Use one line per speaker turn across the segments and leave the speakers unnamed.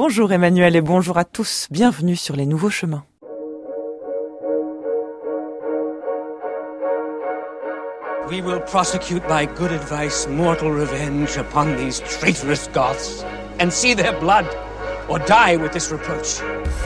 Bonjour Emmanuel et bonjour à tous. Bienvenue sur les nouveaux chemins.
We will prosecute by good advice mortal revenge upon these traitorous Goths, and see their blood, or die with this reproach.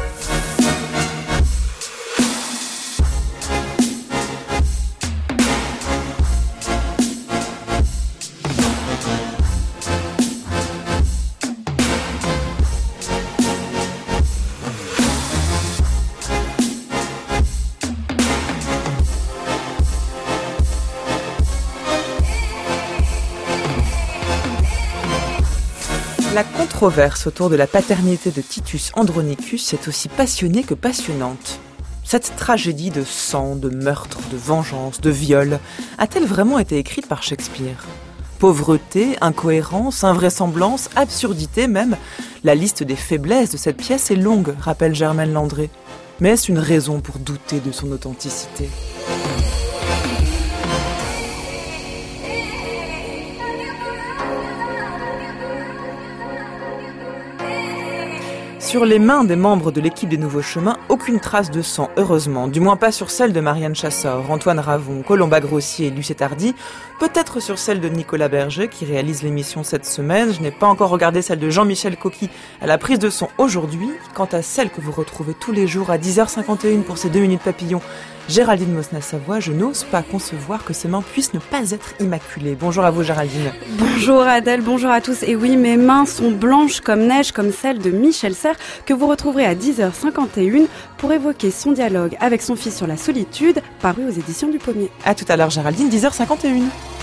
La controverse autour de la paternité de Titus Andronicus est aussi passionnée que passionnante. Cette tragédie de sang, de meurtre, de vengeance, de viol, a-t-elle vraiment été écrite par Shakespeare ? Pauvreté, incohérence, invraisemblance, absurdité même, la liste des faiblesses de cette pièce est longue, rappelle Germaine Landré. Mais est-ce une raison pour douter de son authenticité ? Sur les mains des membres de l'équipe des Nouveaux Chemins, aucune trace de sang, heureusement. Du moins pas sur celle de Marianne Chassor, Antoine Ravon, Colomba Grossier et Lucette Hardy. Peut-être sur celle de Nicolas Berger, qui réalise l'émission cette semaine. Je n'ai pas encore regardé celle de Jean-Michel Coqui à la prise de son aujourd'hui. Quant à celle que vous retrouvez tous les jours à 10h51 pour ces 2 minutes papillons, Géraldine Mosna-Savoie, je n'ose pas concevoir que ses mains puissent ne pas être immaculées. Bonjour à vous Géraldine.
Bonjour Adèle, bonjour à tous. Et oui, mes mains sont blanches comme neige, comme celle de Michel Serres, que vous retrouverez à 10h51 pour évoquer son dialogue avec son fils sur la solitude, paru aux éditions du Pommier.
À tout à l'heure Géraldine, 10h51.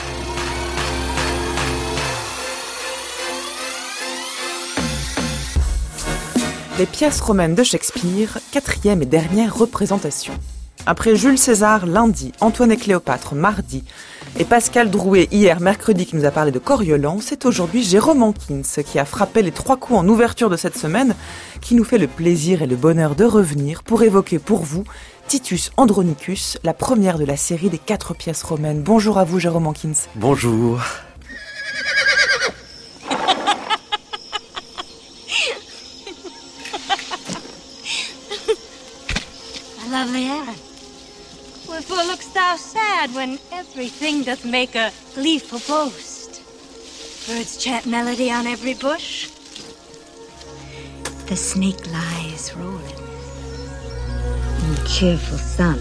Les pièces romaines de Shakespeare, 4e et dernière représentation. Après Jules César lundi, Antoine et Cléopâtre mardi et Pascal Drouet hier mercredi qui nous a parlé de Coriolan, c'est aujourd'hui Jérôme Hankins qui a frappé les 3 coups en ouverture de cette semaine, qui nous fait le plaisir et le bonheur de revenir pour évoquer pour vous Titus Andronicus, la première de la série des 4 pièces romaines. Bonjour à vous Jérôme Hankins.
Bonjour.
Lovely Aaron, wherefore look'st thou sad when everything doth make a gleeful boast? Birds chant melody on every bush. The snake lies rolling in the cheerful sun.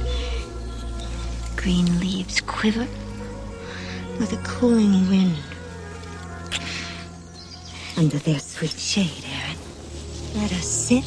The green leaves quiver with a cooling wind. Under their sweet shade, Aaron, let us sit.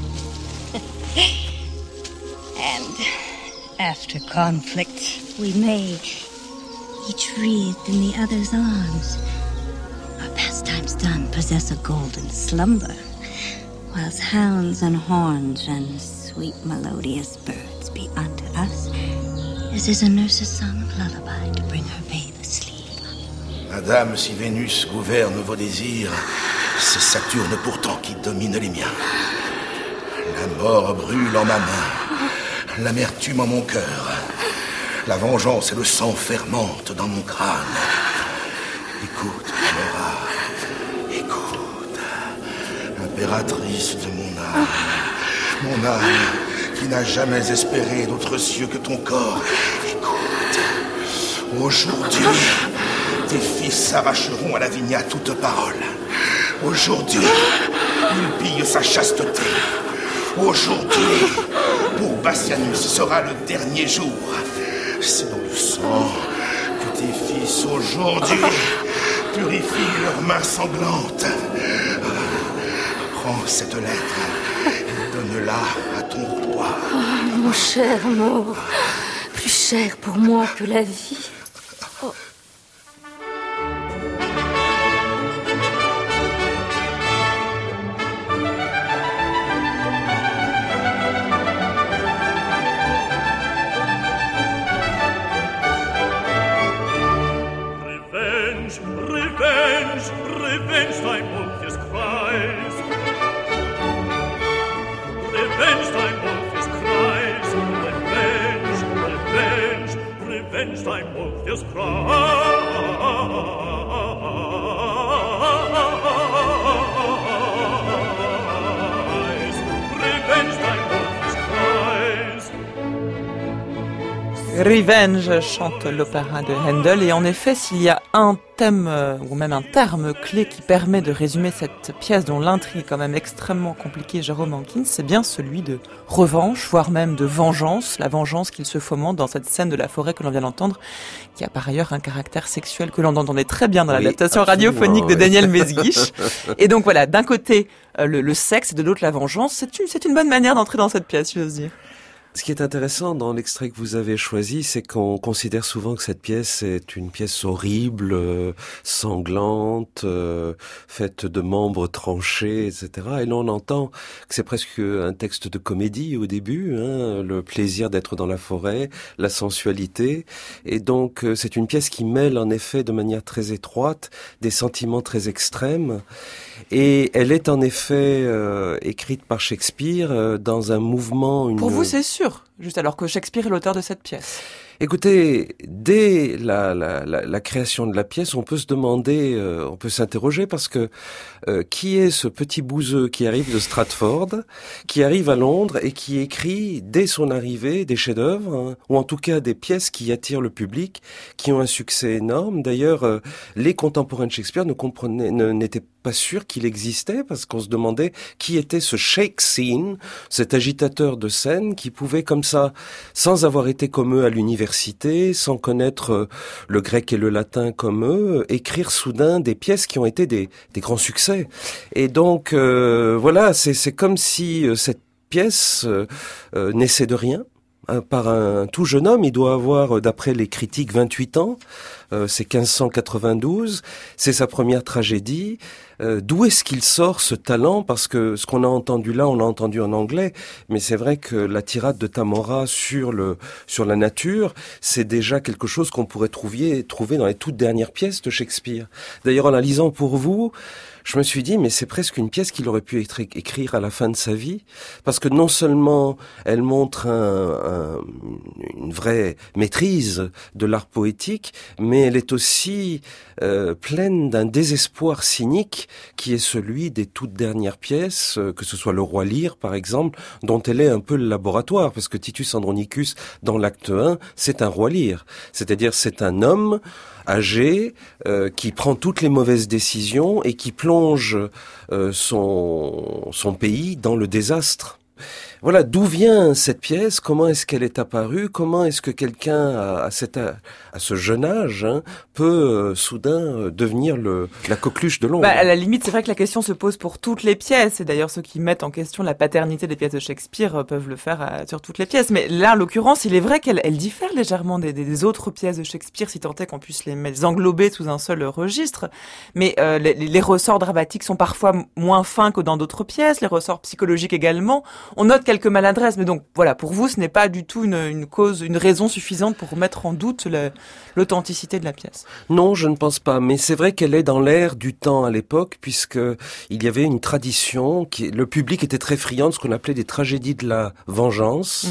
And after conflict, we may, each wreathed in the other's arms, our pastimes done, possess a golden slumber, whilst hounds and horns and sweet melodious birds be unto us as is a nurse's song of lullaby to bring her babe asleep.
Madame, si Vénus gouverne vos désirs, c'est Saturne pourtant qui domine les miens. La mort brûle en ma main. L'amertume en mon cœur, la vengeance et le sang fermentent dans mon crâne. Écoute, Laura, écoute, impératrice de mon âme qui n'a jamais espéré d'autre cieux que ton corps. Écoute, aujourd'hui, tes fils s'arracheront à la vigne à toute parole. Aujourd'hui, ils pillent sa chasteté. Aujourd'hui, pour Bassianus, ce sera le dernier jour. C'est dans le sang que tes fils aujourd'hui purifient leurs mains sanglantes. Prends cette lettre et donne-la à ton roi.
Oh, mon cher amour, plus cher pour moi que la vie. Oh.
Revenge thy Morpheus cries. Revenge thy Morpheus cries. Revenge thy Morpheus cries.
Revenge chante l'opéra de Handel et en effet s'il y a un thème ou même un terme clé qui permet de résumer cette pièce dont l'intrigue est quand même extrêmement compliquée, Jérôme Hankins, c'est bien celui de revanche, voire même de vengeance, la vengeance qu'il se fomente dans cette scène de la forêt que l'on vient d'entendre, qui a par ailleurs un caractère sexuel que l'on entendait très bien dans l'adaptation radiophonique de Daniel Mesguich. Et donc voilà, d'un côté le sexe et de l'autre la vengeance, c'est une bonne manière d'entrer dans cette pièce, j'ose dire.
Ce qui est intéressant dans l'extrait que vous avez choisi, c'est qu'on considère souvent que cette pièce est une pièce horrible, sanglante, faite de membres tranchés, etc. Et là, on entend que c'est presque un texte de comédie au début, le plaisir d'être dans la forêt, la sensualité. Et donc, c'est une pièce qui mêle en effet de manière très étroite des sentiments très extrêmes. Et elle est en effet écrite par Shakespeare dans un mouvement...
Pour vous, c'est sûr, juste alors que Shakespeare est l'auteur de cette pièce.
Écoutez, dès la création de la pièce, on peut se demander, on peut s'interroger parce que qui est ce petit bouseux qui arrive de Stratford, qui arrive à Londres et qui écrit dès son arrivée des chefs-d'œuvre, ou en tout cas des pièces qui attirent le public, qui ont un succès énorme. D'ailleurs, les contemporains de Shakespeare n'étaient pas sûrs qu'il existait parce qu'on se demandait qui était ce shake scene, cet agitateur de scène qui pouvait comme ça, sans avoir été comme eux à l'université, sans connaître le grec et le latin comme eux, écrire soudain des pièces qui ont été des grands succès. Et donc voilà, c'est comme si cette pièce naissait de rien. Par un tout jeune homme, il doit avoir, d'après les critiques, 28 ans, c'est 1592, c'est sa première tragédie. D'où est-ce qu'il sort ce talent? Parce que ce qu'on a entendu là, on l'a entendu en anglais, mais c'est vrai que la tirade de Tamora sur la nature, c'est déjà quelque chose qu'on pourrait trouver dans les toutes dernières pièces de Shakespeare. D'ailleurs, en la lisant pour vous, je me suis dit, mais c'est presque une pièce qu'il aurait pu écrire à la fin de sa vie, parce que non seulement elle montre une vraie maîtrise de l'art poétique, mais elle est aussi pleine d'un désespoir cynique qui est celui des toutes dernières pièces, que ce soit Le Roi Lear, par exemple, dont elle est un peu le laboratoire, parce que Titus Andronicus, dans l'acte 1, c'est un Roi Lear. C'est-à-dire, c'est un homme âgé, qui prend toutes les mauvaises décisions et qui plonge son pays dans le désastre. Voilà, d'où vient cette pièce? Comment est-ce qu'elle est apparue? Comment est-ce que quelqu'un à ce jeune âge peut soudain devenir la coqueluche de l'ombre?
À la limite, c'est vrai que la question se pose pour toutes les pièces. Et d'ailleurs, ceux qui mettent en question la paternité des pièces de Shakespeare peuvent le faire sur toutes les pièces. Mais là, en l'occurrence, il est vrai qu'elle diffère légèrement des autres pièces de Shakespeare, si tant est qu'on puisse les englober sous un seul registre. Mais les ressorts dramatiques sont parfois moins fins que dans d'autres pièces, les ressorts psychologiques également. On note quelques maladresses, mais donc voilà, pour vous, ce n'est pas du tout une raison suffisante pour mettre en doute l'authenticité de la pièce.
Non, je ne pense pas, mais c'est vrai qu'elle est dans l'air du temps à l'époque, puisque il y avait une tradition, le public était très friand de ce qu'on appelait des tragédies de la vengeance,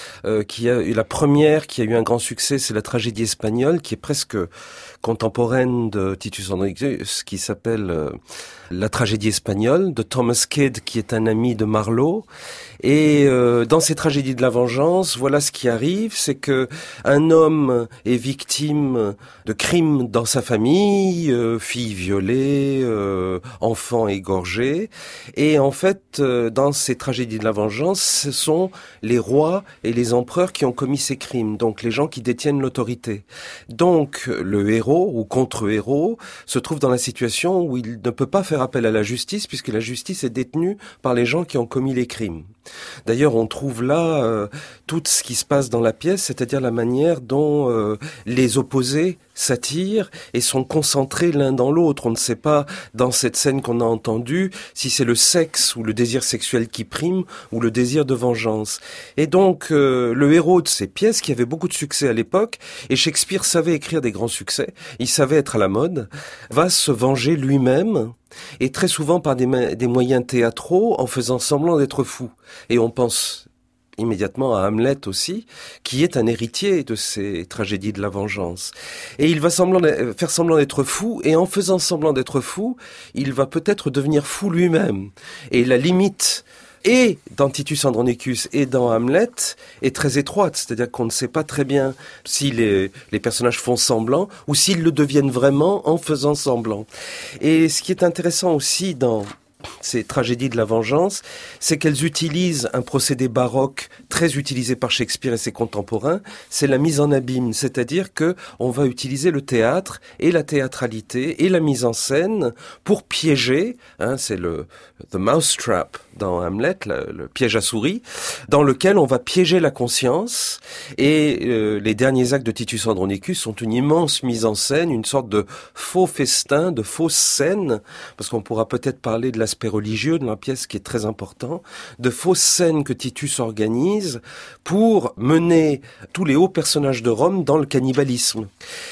la première qui a eu un grand succès, c'est la tragédie espagnole, qui est presque contemporaine de Titus Andronicus, qui s'appelle la tragédie espagnole, de Thomas Kidd, qui est un ami de Marlowe. Et dans ces tragédies de la vengeance, voilà ce qui arrive, c'est que un homme est victime de crimes dans sa famille, fille violée, enfant égorgé, et en fait, dans ces tragédies de la vengeance, ce sont les rois et les empereurs qui ont commis ces crimes, donc les gens qui détiennent l'autorité. Donc le héros ou contre-héros se trouve dans la situation où il ne peut pas faire appel à la justice, puisque la justice est détenue par les gens qui ont commis les crimes. D'ailleurs, on trouve là tout ce qui se passe dans la pièce, c'est-à-dire la manière dont les opposés s'attirent et sont concentrés l'un dans l'autre. On ne sait pas, dans cette scène qu'on a entendue, si c'est le sexe ou le désir sexuel qui prime ou le désir de vengeance. Et donc, le héros de ces pièces, qui avait beaucoup de succès à l'époque, et Shakespeare savait écrire des grands succès, il savait être à la mode, va se venger lui-même, et très souvent par des moyens théâtraux, en faisant semblant d'être fou. Et on pense immédiatement à Hamlet aussi, qui est un héritier de ces tragédies de la vengeance. Et il va faire semblant d'être fou, et en faisant semblant d'être fou, il va peut-être devenir fou lui-même. Et la limite et dans Titus Andronicus et dans Hamlet, est très étroite. C'est-à-dire qu'on ne sait pas très bien si les personnages font semblant ou s'ils le deviennent vraiment en faisant semblant. Et ce qui est intéressant aussi dans ces tragédies de la vengeance, c'est qu'elles utilisent un procédé baroque très utilisé par Shakespeare et ses contemporains, c'est la mise en abîme, c'est-à-dire que on va utiliser le théâtre et la théâtralité et la mise en scène pour piéger, c'est le the mousetrap dans Hamlet, le piège à souris, dans lequel on va piéger la conscience, et les derniers actes de Titus Andronicus sont une immense mise en scène, une sorte de faux festin, de fausse scène, parce qu'on pourra peut-être parler de l'aspect religieux de la pièce qui est très important, de fausses scènes que Titus organise pour mener tous les hauts personnages de Rome dans le cannibalisme.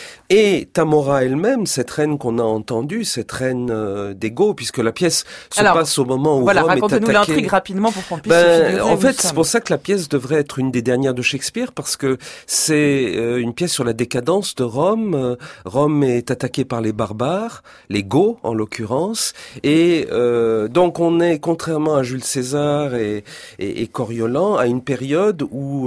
Et Tamora elle-même, cette reine qu'on a entendue, cette reine d'Ego, puisque la pièce se passe au moment où Rome est attaquée.
Racontez-nous l'intrigue rapidement pour qu'on puisse se figurer.
En fait, c'est pour ça que la pièce devrait être une des dernières de Shakespeare, parce que c'est une pièce sur la décadence de Rome. Rome est attaquée par les barbares, les Goths en l'occurrence, et donc on est, contrairement à Jules César et Coriolan, à une période où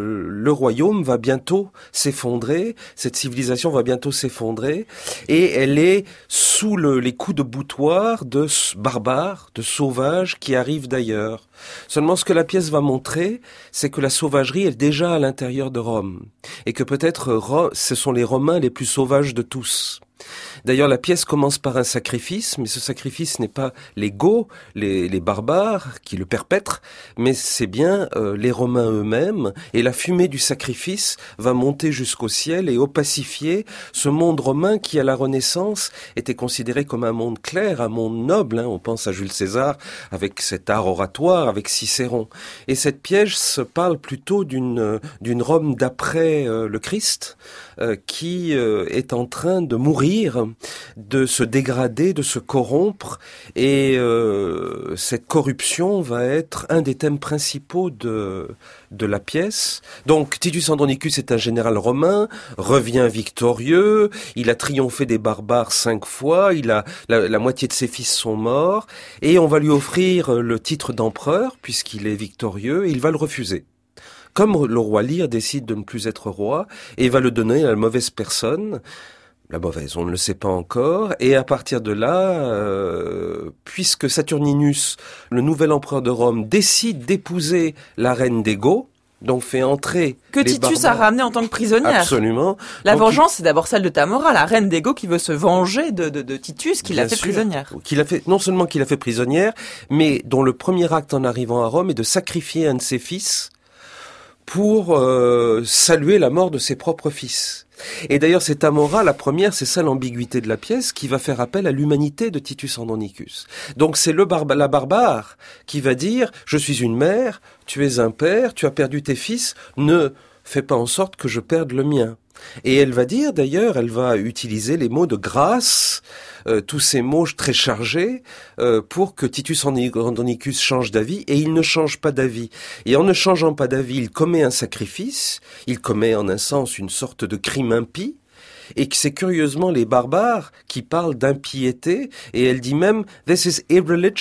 le royaume va bientôt s'effondrer, cette civilisation va bientôt s'effondrer, et elle est sous les coups de boutoir de barbares, de sauvages qui arrivent d'ailleurs. Seulement ce que la pièce va montrer, c'est que la sauvagerie est déjà à l'intérieur de Rome, et que peut-être ce sont les Romains les plus sauvages de tous. D'ailleurs, la pièce commence par un sacrifice, mais ce sacrifice n'est pas les Goths, les barbares qui le perpètrent, mais c'est bien les Romains eux-mêmes, et la fumée du sacrifice va monter jusqu'au ciel et opacifier ce monde romain qui, à la Renaissance, était considéré comme un monde clair, un monde noble. On pense à Jules César avec cet art oratoire, avec Cicéron. Et cette pièce parle plutôt d'une Rome d'après le Christ, qui est en train de mourir, de se dégrader, de se corrompre, et cette corruption va être un des thèmes principaux de la pièce. Donc Titus Andronicus est un général romain, revient victorieux, il a triomphé des barbares 5 fois, la moitié de ses fils sont morts, et on va lui offrir le titre d'empereur, puisqu'il est victorieux, et il va le refuser. Comme le roi Lear décide de ne plus être roi, et va le donner à la mauvaise personne. La mauvaise, on ne le sait pas encore, et à partir de là, puisque Saturninus, le nouvel empereur de Rome, décide d'épouser la reine des Goths, donc fait entrer
que
les
Titus
barbares.
a ramené en tant que prisonnière.
Absolument.
La
donc,
vengeance, c'est d'abord celle de Tamora, la reine des Goths qui veut se venger de Titus, qui l'a fait prisonnière.
Non seulement qu'il l'a fait prisonnière, mais dont le premier acte en arrivant à Rome est de sacrifier un de ses fils pour saluer la mort de ses propres fils. Et d'ailleurs, c'est Tamora, la première, c'est ça l'ambiguïté de la pièce, qui va faire appel à l'humanité de Titus Andronicus. Donc c'est la barbare qui va dire « Je suis une mère, tu es un père, tu as perdu tes fils, ne fais pas en sorte que je perde le mien ». Et elle va dire, d'ailleurs, elle va utiliser les mots de grâce, tous ces mots très chargés, pour que Titus Andronicus change d'avis, et il ne change pas d'avis. Et en ne changeant pas d'avis, il commet un sacrifice, il commet en un sens une sorte de crime impie, et que c'est curieusement les barbares qui parlent d'impiété, et elle dit même « This is irreligious ».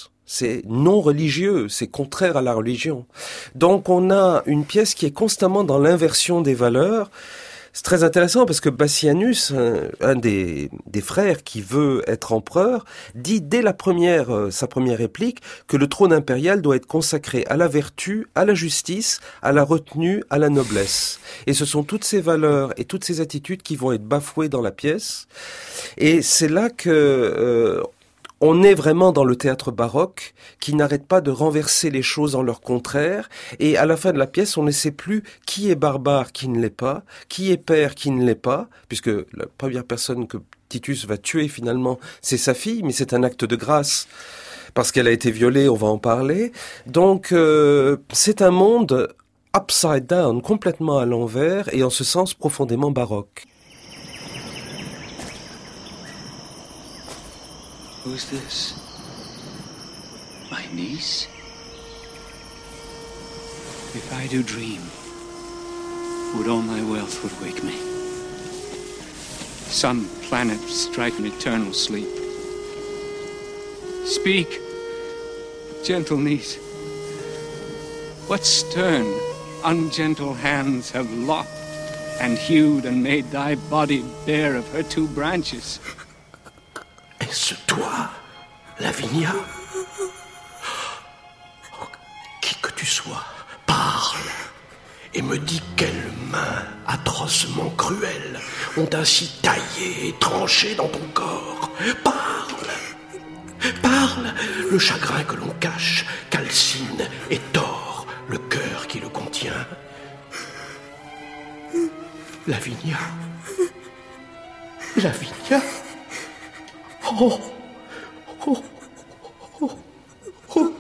C'est non religieux, c'est contraire à la religion. Donc on a une pièce qui est constamment dans l'inversion des valeurs. C'est très intéressant parce que Bassianus, un des frères qui veut être empereur, dit dès sa première réplique que le trône impérial doit être consacré à la vertu, à la justice, à la retenue, à la noblesse. Et ce sont toutes ces valeurs et toutes ces attitudes qui vont être bafouées dans la pièce. Et c'est là que on est vraiment dans le théâtre baroque qui n'arrête pas de renverser les choses en leur contraire, et à la fin de la pièce, on ne sait plus qui est barbare, qui ne l'est pas, qui est père, qui ne l'est pas, puisque la première personne que Titus va tuer finalement, c'est sa fille, mais c'est un acte de grâce parce qu'elle a été violée, on va en parler. Donc c'est un monde upside down, complètement à l'envers, et en ce sens profondément baroque.
Who's this? My niece? If I do dream, would all my wealth would wake me? Some planet strike an eternal sleep. Speak, gentle niece. What stern, ungentle hands have lopped and hewed and made thy body bare of her two branches?
Est-ce toi, Lavinia? Oh, qui que tu sois, parle et me dis quelles mains atrocement cruelles ont ainsi taillé et tranché dans ton corps. Parle! Parle! Le chagrin que l'on cache calcine et tord le cœur qui le contient. Lavinia? Lavinia? Oh! Oh! Oh! Oh!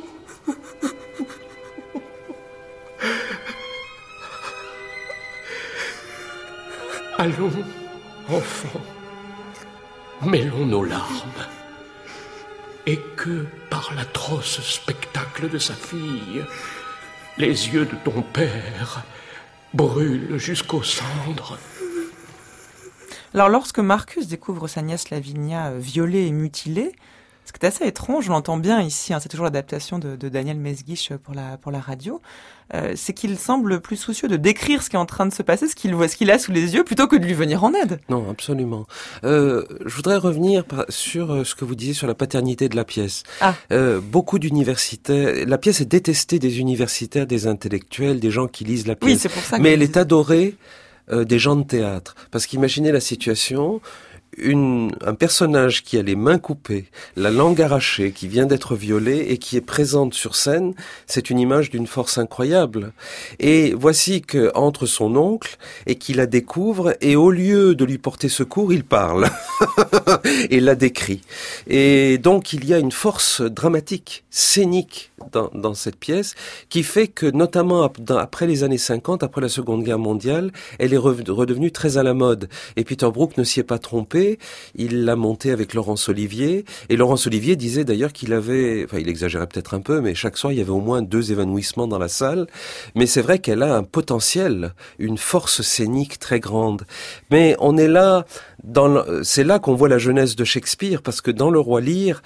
Allons, enfants, mêlons nos larmes, et que, par l'atroce spectacle de sa fille, les yeux de ton père brûlent jusqu'aux cendres.
Alors lorsque Marcus découvre sa nièce Lavinia violée et mutilée, ce qui est assez étrange, on l'entend bien ici, c'est toujours l'adaptation de Daniel Mesguich pour la radio, c'est qu'il semble plus soucieux de décrire ce qui est en train de se passer, ce qu'il a sous les yeux, plutôt que de lui venir en aide.
Non, absolument. Je voudrais revenir sur ce que vous disiez sur la paternité de la pièce. Beaucoup d'universitaires, la pièce est détestée des universitaires, des intellectuels, des gens qui lisent la pièce.
Oui, c'est pour ça.
Mais elle est adorée des gens de théâtre. Parce qu'imaginez la situation... un personnage qui a les mains coupées, la langue arrachée, qui vient d'être violée et qui est présente sur scène, c'est une image d'une force incroyable. Et voici que entre son oncle et qu'il la découvre, et au lieu de lui porter secours, il parle et la décrit. Et donc il y a une force dramatique, scénique dans cette pièce qui fait que, notamment après les années 50, après la Seconde Guerre mondiale, elle est redevenue très à la mode. Et Peter Brook ne s'y est pas trompé. Il l'a montée avec Laurence Olivier, et Laurence Olivier disait d'ailleurs qu'il avait, il exagérait peut-être un peu, mais chaque soir il y avait au moins 2 évanouissements dans la salle. Mais c'est vrai qu'elle a un potentiel, une force scénique très grande. Mais on est là, c'est là qu'on voit la jeunesse de Shakespeare, parce que dans Le Roi Lear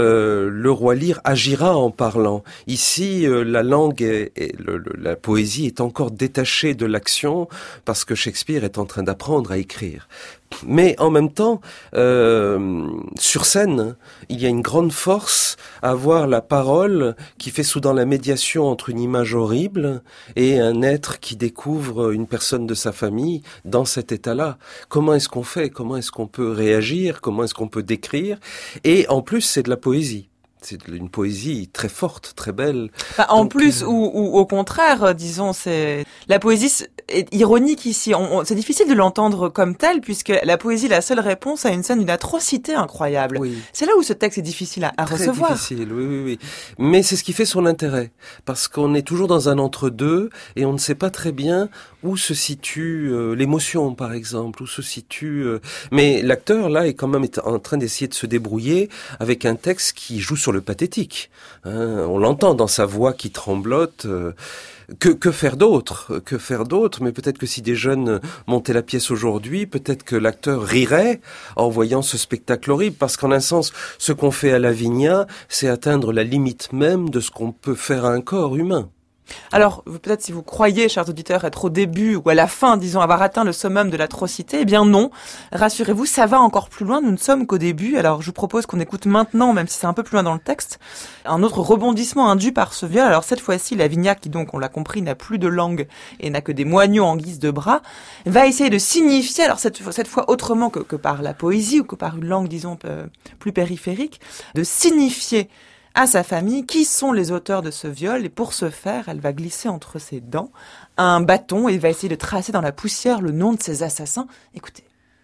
agira en parlant. Ici, la langue la poésie est encore détachée de l'action, parce que Shakespeare est en train d'apprendre à écrire. Mais en même temps, sur scène, il y a une grande force à voir la parole qui fait soudain la médiation entre une image horrible et un être qui découvre une personne de sa famille dans cet état-là. Comment est-ce qu'on fait? Comment est-ce qu'on peut réagir? Comment est-ce qu'on peut décrire? Et en plus, c'est de la poésie. C'est une poésie très forte, très belle.
En plus, ou au contraire, disons, c'est la poésie est ironique ici. C'est difficile de l'entendre comme tel, puisque la poésie est la seule réponse à une scène d'une atrocité incroyable. Oui. C'est là où ce texte est difficile à recevoir.
Très difficile, oui. Mais c'est ce qui fait son intérêt, parce qu'on est toujours dans un entre-deux, et on ne sait pas très bien où se situe l'émotion, par exemple, où se situe... Mais l'acteur, là, est quand même en train d'essayer de se débrouiller avec un texte qui joue sur le pathétique. On l'entend dans sa voix qui tremblote. Que faire d'autre? Que faire d'autre? Mais peut-être que si des jeunes montaient la pièce aujourd'hui, peut-être que l'acteur rirait en voyant ce spectacle horrible, parce qu'en un sens, ce qu'on fait à Lavinia, c'est atteindre la limite même de ce qu'on peut faire à un corps humain.
Alors, peut-être si vous croyez, chers auditeurs, être au début ou à la fin, disons, avoir atteint le summum de l'atrocité, eh bien non. Rassurez-vous, ça va encore plus loin, nous ne sommes qu'au début. Alors, je vous propose qu'on écoute maintenant, même si c'est un peu plus loin dans le texte, un autre rebondissement induit par ce viol. Alors, cette fois-ci, Lavinia, qui donc, on l'a compris, n'a plus de langue et n'a que des moignons en guise de bras, va essayer de signifier, alors cette fois autrement que par la poésie ou que par une langue, disons, plus périphérique, de signifier à sa famille qui sont les auteurs de ce viol, et pour ce faire, elle va glisser entre ses dents un bâton et va essayer de tracer dans la poussière le nom de ses assassins. Écoutez.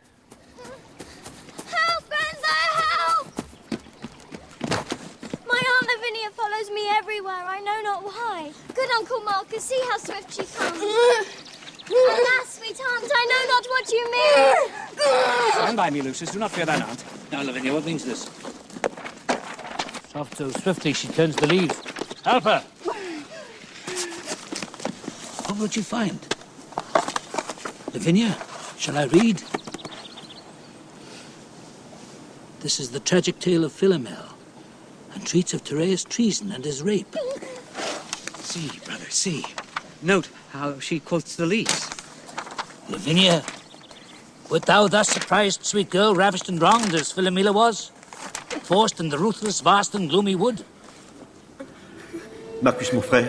Help, Brenda, help! My Aunt Lavinia follows me everywhere, I know not why. Good Uncle Marcus, see how swift she comes. Alas, sweet aunt, I know not what you mean.
Stand by me, Lucius. Do not fear that aunt.
Now, Lavinia, what means this?
Off so swiftly she turns the leaves. Help her!
What would you find? Lavinia, shall I read? This is the tragic tale of Philomel, and treats of Tereus' treason and his rape.
See, brother, see. Note how she quotes the leaves.
Lavinia, wert thou thus surprised, sweet girl, ravished and wronged as Philomela was? Forced in the ruthless, vast and gloomy wood?
Marcus, mon frère,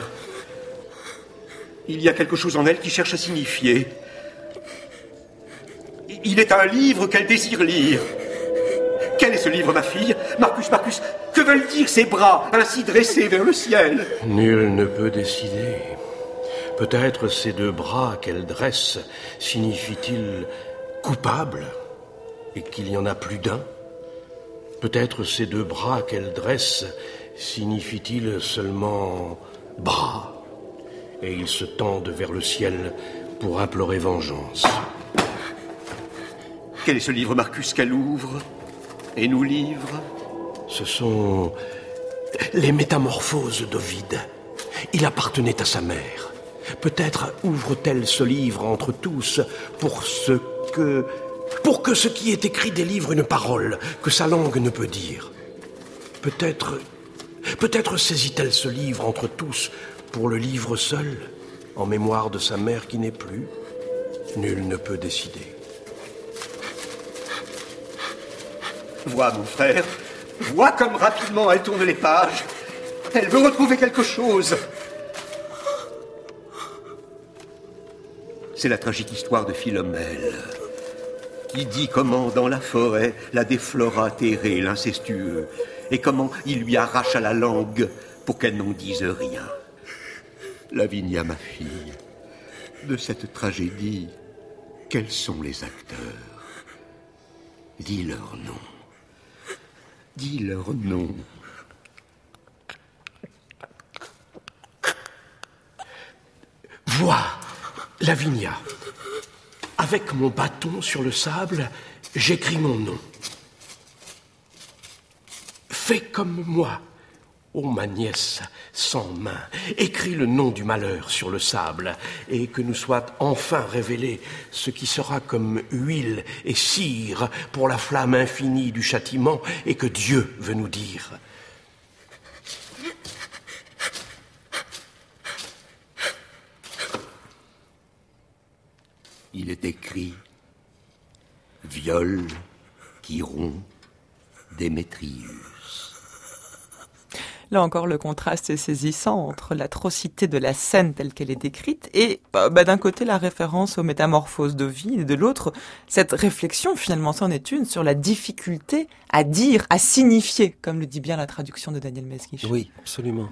il y a quelque chose en elle qui cherche à signifier. Il est un livre qu'elle désire lire. Quel est ce livre, ma fille? Marcus, Marcus, que veulent dire ces bras ainsi dressés vers le ciel?
Nul ne peut décider. Peut-être ces deux bras qu'elle dresse signifient-ils coupable et qu'il y en a plus d'un? Peut-être ces deux bras qu'elle dresse signifient-ils seulement bras et ils se tendent vers le ciel pour implorer vengeance?
Quel est ce livre, Marcus, qu'elle ouvre et nous livre?
Ce sont les Métamorphoses d'Ovide. Il appartenait à sa mère. Peut-être ouvre-t-elle ce livre entre tous pour que ce qui est écrit délivre une parole que sa langue ne peut dire. Peut-être saisit-elle ce livre entre tous pour le livre seul, en mémoire de sa mère qui n'est plus. Nul ne peut décider.
Vois, mon frère, vois comme rapidement elle tourne les pages. Elle veut retrouver quelque chose. C'est la tragique histoire de Philomèle, qui dit comment dans la forêt la déflora Thérée, l'incestueux, et comment il lui arracha la langue pour qu'elle n'en dise rien. Lavinia, ma fille, de cette tragédie, quels sont les acteurs? Dis leur nom. Dis leur nom.
Vois, Lavinia. Avec mon bâton sur le sable, j'écris mon nom. Fais comme moi, ô ma nièce sans main. Écris le nom du malheur sur le sable, et que nous soit enfin révélé ce qui sera comme huile et cire pour la flamme infinie du châtiment, et que Dieu veut nous dire.
Il est écrit « Viol, Chiron, Démétrius ».
Là encore, le contraste est saisissant entre l'atrocité de la scène telle qu'elle est décrite et, d'un côté, la référence aux métamorphoses d'Ovide et de l'autre, cette réflexion, finalement, c'en est une, sur la difficulté à dire, à signifier, comme le dit bien la traduction de Daniel Mesguich.
Oui, absolument.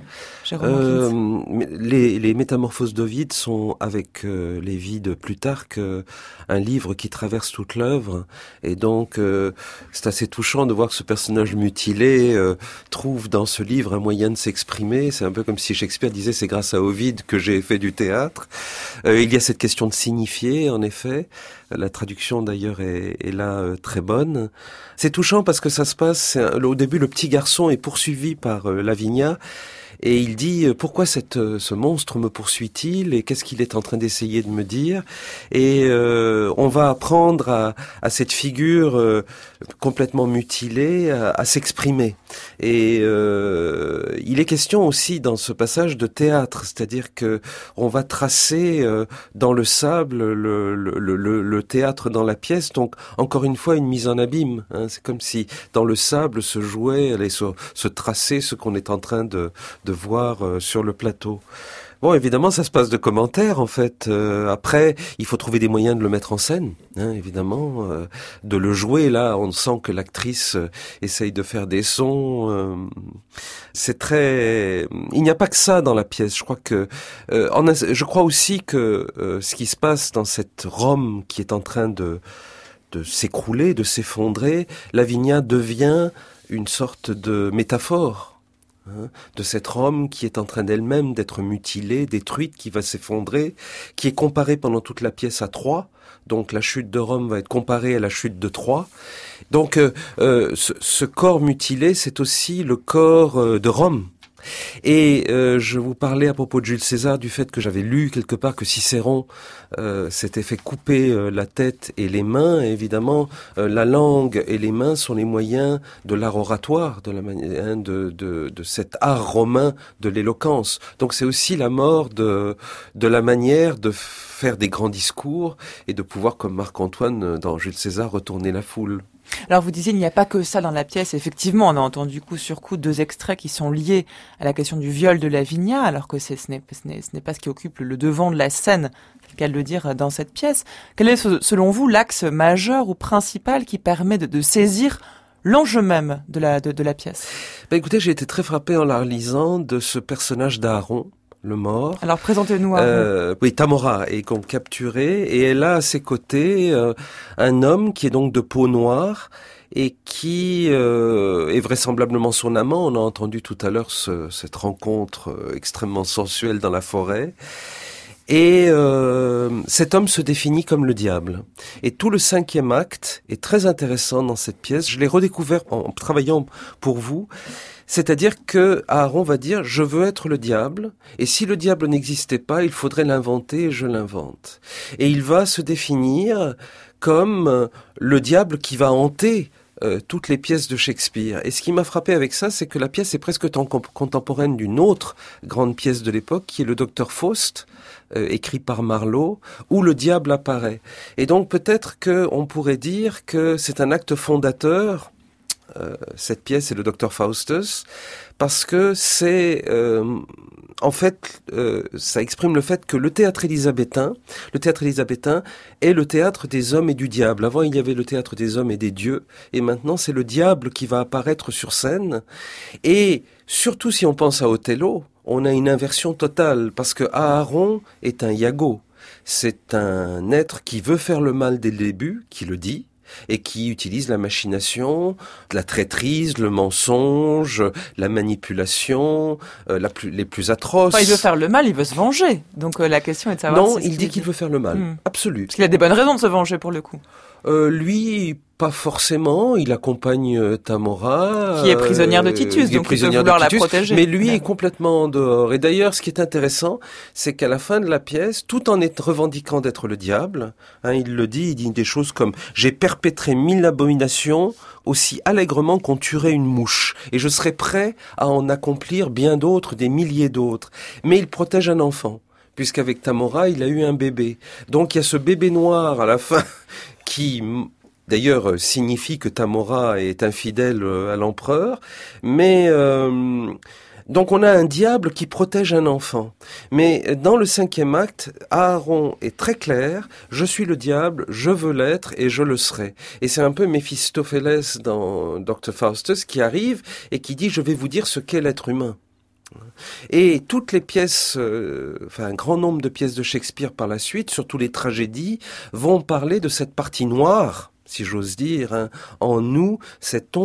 Les
métamorphoses d'Ovide sont, avec les vies de Plutarque, un livre qui traverse toute l'œuvre, et donc c'est assez touchant de voir que ce personnage mutilé trouve dans ce livre un moyen de s'exprimer. C'est un peu comme si Shakespeare disait c'est grâce à Ovide que j'ai fait du théâtre. Il y a cette question de signifier, en effet. La traduction d'ailleurs est là très bonne. C'est touchant parce que ça se passe, au début le petit garçon est poursuivi par Lavinia. Et il dit « Pourquoi ce monstre me poursuit-il et qu'est-ce qu'il est en train d'essayer de me dire ?» Et on va apprendre à cette figure complètement mutilée à s'exprimer. Et il est question aussi dans ce passage de théâtre, c'est-à-dire que on va tracer dans le sable le théâtre dans la pièce. Donc encore une fois une mise en abîme. Hein. C'est comme si dans le sable se jouait, allait se tracer ce qu'on est en train de voir sur le plateau. Bon, évidemment, ça se passe de commentaires, en fait. Après, il faut trouver des moyens de le mettre en scène, hein, évidemment, de le jouer. Là, on sent que l'actrice essaye de faire des sons. C'est très... Il n'y a pas que ça dans la pièce. Je crois aussi que ce qui se passe dans cette Rome qui est en train de s'écrouler, de s'effondrer, Lavinia devient une sorte de métaphore de cette Rome qui est en train d'elle-même d'être mutilée, détruite, qui va s'effondrer, qui est comparée pendant toute la pièce à Troie. Donc la chute de Rome va être comparée à la chute de Troie. Donc ce corps mutilé, c'est aussi le corps de Rome. Et je vous parlais à propos de Jules César du fait que j'avais lu quelque part que Cicéron s'était fait couper la tête et les mains. Et évidemment, la langue et les mains sont les moyens de l'art oratoire, de cet art romain de l'éloquence. Donc c'est aussi la mort de la manière de faire des grands discours et de pouvoir, comme Marc-Antoine dans Jules César, retourner la foule.
Alors vous disiez, il n'y a pas que ça dans la pièce. Effectivement, on a entendu coup sur coup 2 extraits qui sont liés à la question du viol de Lavinia, alors que ce n'est pas ce qui occupe le devant de la scène, c'est le cas de le dire, dans cette pièce. Quel est, selon vous, l'axe majeur ou principal qui permet de saisir l'enjeu même de la pièce?
Écoutez, j'ai été très frappé en la relisant de ce personnage d'Aaron, le mort.
Alors présentez-nous Aaron.
Oui, Tamora est donc capturée et elle a à ses côtés un homme qui est donc de peau noire et qui est vraisemblablement son amant. On a entendu tout à l'heure cette rencontre extrêmement sensuelle dans la forêt. Et cet homme se définit comme le diable. Et tout le 5e acte est très intéressant dans cette pièce. Je l'ai redécouvert en travaillant pour vous. C'est-à-dire que Aaron va dire « je veux être le diable, et si le diable n'existait pas, il faudrait l'inventer et je l'invente ». Et il va se définir comme le diable qui va hanter toutes les pièces de Shakespeare. Et ce qui m'a frappé avec ça, c'est que la pièce est presque contemporaine d'une autre grande pièce de l'époque, qui est le Docteur Faust, écrit par Marlowe, où le diable apparaît. Et donc peut-être qu'on pourrait dire que c'est un acte fondateur, cette pièce est le Docteur Faustus, parce que c'est en fait ça exprime le fait que le théâtre élisabétain est le théâtre des hommes et du diable. Avant il y avait le théâtre des hommes et des dieux, et maintenant c'est le diable qui va apparaître sur scène. Et surtout si on pense à Othello, on a une inversion totale, parce que Aaron est un Iago. C'est un être qui veut faire le mal dès le début, qui le dit, et qui utilise la machination, la traîtrise, le mensonge, la manipulation, les plus atroces.
Enfin, il veut faire le mal, il veut se venger. Donc la question est de savoir...
Non, il dit qu'il veut faire le mal, absolu.
Parce qu'il a des bonnes raisons de se venger pour le coup.
Lui, pas forcément, il accompagne Tamora.
Qui est prisonnière de Titus, donc il peut vouloir la protéger.
Mais lui est complètement en dehors. Et d'ailleurs, ce qui est intéressant, c'est qu'à la fin de la pièce, tout en revendiquant d'être le diable, il dit des choses comme « J'ai perpétré 1000 abominations aussi allègrement qu'on tuerait une mouche, et je serais prêt à en accomplir bien d'autres, des milliers d'autres. » Mais il protège un enfant, puisqu'avec Tamora, il a eu un bébé. Donc il y a ce bébé noir à la fin qui... D'ailleurs, signifie que Tamora est infidèle à l'empereur, mais donc on a un diable qui protège un enfant. Mais dans le 5e acte, Aaron est très clair, je suis le diable, je veux l'être et je le serai. Et c'est un peu Méphistophélès dans Dr. Faustus qui arrive et qui dit, je vais vous dire ce qu'est l'être humain. Et toutes les pièces, un grand nombre de pièces de Shakespeare par la suite, surtout les tragédies, vont parler de cette partie noire, si j'ose dire, en nous, cette